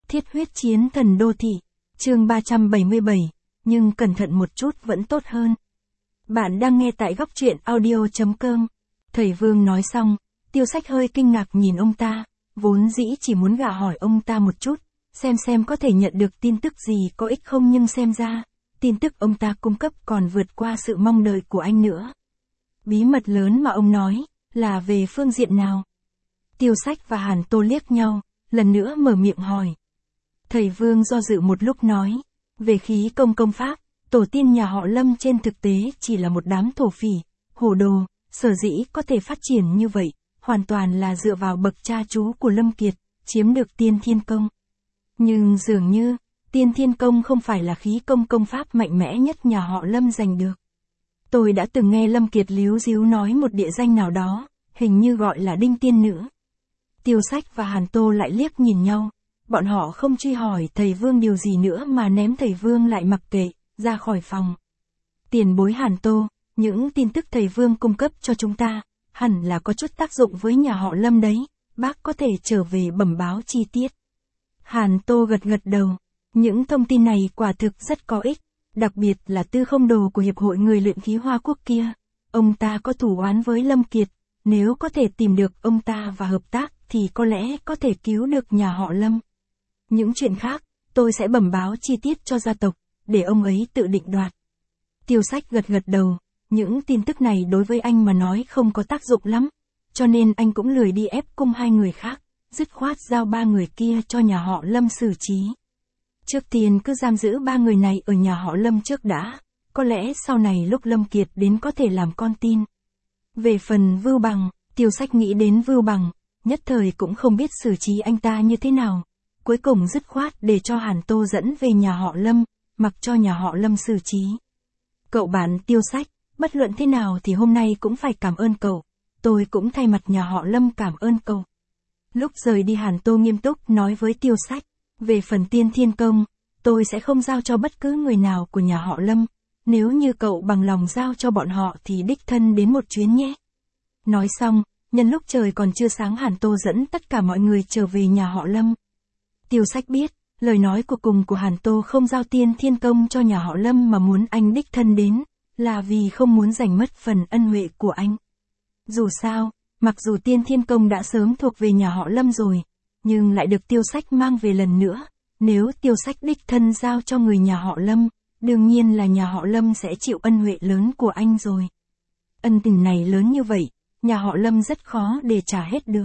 Thiết huyết chiến thần đô thị, chương 377, nhưng cẩn thận một chút vẫn tốt hơn. Bạn đang nghe tại góc truyện audio.com. Thầy Vương nói xong, Tiêu Sách hơi kinh ngạc nhìn ông ta, vốn dĩ chỉ muốn gạ hỏi ông ta một chút, xem có thể nhận được tin tức gì có ích không, nhưng xem ra, tin tức ông ta cung cấp còn vượt qua sự mong đợi của anh nữa. Bí mật lớn mà ông nói, là về phương diện nào? Tiêu Sách và Hàn Tô liếc nhau, lần nữa mở miệng hỏi. Thầy Vương do dự một lúc nói, về khí công pháp, tổ tiên nhà họ Lâm trên thực tế chỉ là một đám thổ phỉ, hồ đồ, sở dĩ có thể phát triển như vậy, hoàn toàn là dựa vào bậc cha chú của Lâm Kiệt, chiếm được tiên thiên công. Nhưng dường như, tiên thiên công không phải là khí công pháp mạnh mẽ nhất nhà họ Lâm giành được. Tôi đã từng nghe Lâm Kiệt líu díu nói một địa danh nào đó, hình như gọi là Đinh Tiên Nữ. Tiêu Sách và Hàn Tô lại liếc nhìn nhau, bọn họ không truy hỏi thầy Vương điều gì nữa mà ném thầy Vương lại mặc kệ, ra khỏi phòng. Tiền bối Hàn Tô, những tin tức thầy Vương cung cấp cho chúng ta, hẳn là có chút tác dụng với nhà họ Lâm đấy, bác có thể trở về bẩm báo chi tiết. Hàn Tô gật đầu, những thông tin này quả thực rất có ích, đặc biệt là Tư Không Đồ của Hiệp hội người luyện khí Hoa Quốc kia, ông ta có thù oán với Lâm Kiệt, nếu có thể tìm được ông ta và hợp tác thì có lẽ có thể cứu được nhà họ Lâm. Những chuyện khác, tôi sẽ bẩm báo chi tiết cho gia tộc, để ông ấy tự định đoạt. Tiêu Sách gật đầu, những tin tức này đối với anh mà nói không có tác dụng lắm, cho nên anh cũng lười đi ép cung hai người khác, dứt khoát giao ba người kia cho nhà họ Lâm xử trí. Trước tiên cứ giam giữ ba người này ở nhà họ Lâm trước đã, có lẽ sau này lúc Lâm Kiệt đến có thể làm con tin. Về phần Vưu Bằng, Tiêu Sách nghĩ đến Vưu Bằng, nhất thời cũng không biết xử trí anh ta như thế nào. Cuối cùng dứt khoát để cho Hàn Tô dẫn về nhà họ Lâm, mặc cho nhà họ Lâm xử trí. Cậu bạn Tiêu Sách, bất luận thế nào thì hôm nay cũng phải cảm ơn cậu, tôi cũng thay mặt nhà họ Lâm cảm ơn cậu. Lúc rời đi Hàn Tô nghiêm túc nói với Tiêu Sách, về phần tiên thiên công, tôi sẽ không giao cho bất cứ người nào của nhà họ Lâm, nếu như cậu bằng lòng giao cho bọn họ thì đích thân đến một chuyến nhé. Nói xong, nhân lúc trời còn chưa sáng Hàn Tô dẫn tất cả mọi người trở về nhà họ Lâm. Tiêu Sách biết, lời nói của cùng của Hàn Tô không giao tiên thiên công cho nhà họ Lâm mà muốn anh đích thân đến, là vì không muốn giành mất phần ân huệ của anh. Dù sao, mặc dù tiên thiên công đã sớm thuộc về nhà họ Lâm rồi, nhưng lại được Tiêu Sách mang về lần nữa, nếu Tiêu Sách đích thân giao cho người nhà họ Lâm, đương nhiên là nhà họ Lâm sẽ chịu ân huệ lớn của anh rồi. Ân tình này lớn như vậy, nhà họ Lâm rất khó để trả hết được.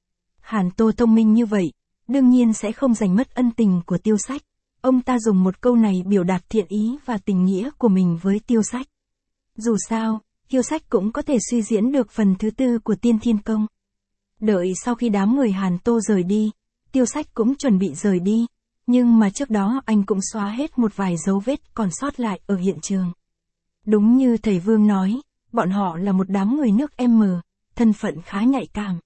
Hàn Tô thông minh như vậy, đương nhiên sẽ không giành mất ân tình của Tiêu Sách. Ông ta dùng một câu này biểu đạt thiện ý và tình nghĩa của mình với Tiêu Sách. Dù sao, Tiêu Sách cũng có thể suy diễn được phần thứ tư của tiên thiên công. Đợi sau khi đám người Hàn Tô rời đi, Tiêu Sách cũng chuẩn bị rời đi, nhưng mà trước đó anh cũng xóa hết một vài dấu vết còn sót lại ở hiện trường. Đúng như thầy Vương nói, bọn họ là một đám người nước M, thân phận khá nhạy cảm.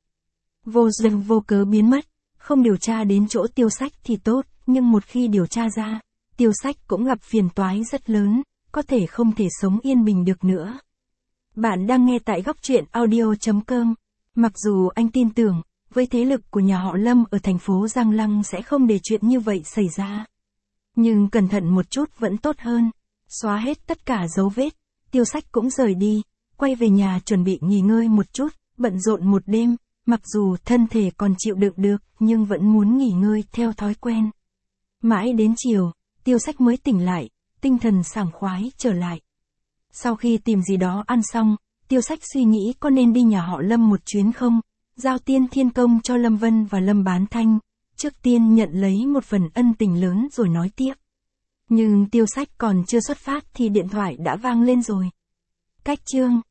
Vô duyên vô cớ biến mất, không điều tra đến chỗ Tiêu Sách thì tốt, nhưng một khi điều tra ra, Tiêu Sách cũng gặp phiền toái rất lớn, có thể không thể sống yên bình được nữa. Bạn đang nghe tại góc truyện audio.com. Mặc dù anh tin tưởng, với thế lực của nhà họ Lâm ở thành phố Giang Lăng sẽ không để chuyện như vậy xảy ra. Nhưng cẩn thận một chút vẫn tốt hơn. Xóa hết tất cả dấu vết, Tiêu Sách cũng rời đi, quay về nhà chuẩn bị nghỉ ngơi một chút, bận rộn một đêm, mặc dù thân thể còn chịu đựng được, nhưng vẫn muốn nghỉ ngơi theo thói quen. Mãi đến chiều, Tiêu Sách mới tỉnh lại, tinh thần sảng khoái trở lại. Sau khi tìm gì đó ăn xong, Tiêu Sách suy nghĩ có nên đi nhà họ Lâm một chuyến không, giao tiên thiên công cho Lâm Vân và Lâm Bán Thanh, trước tiên nhận lấy một phần ân tình lớn rồi nói tiếp. Nhưng Tiêu Sách còn chưa xuất phát thì điện thoại đã vang lên rồi. Cách chương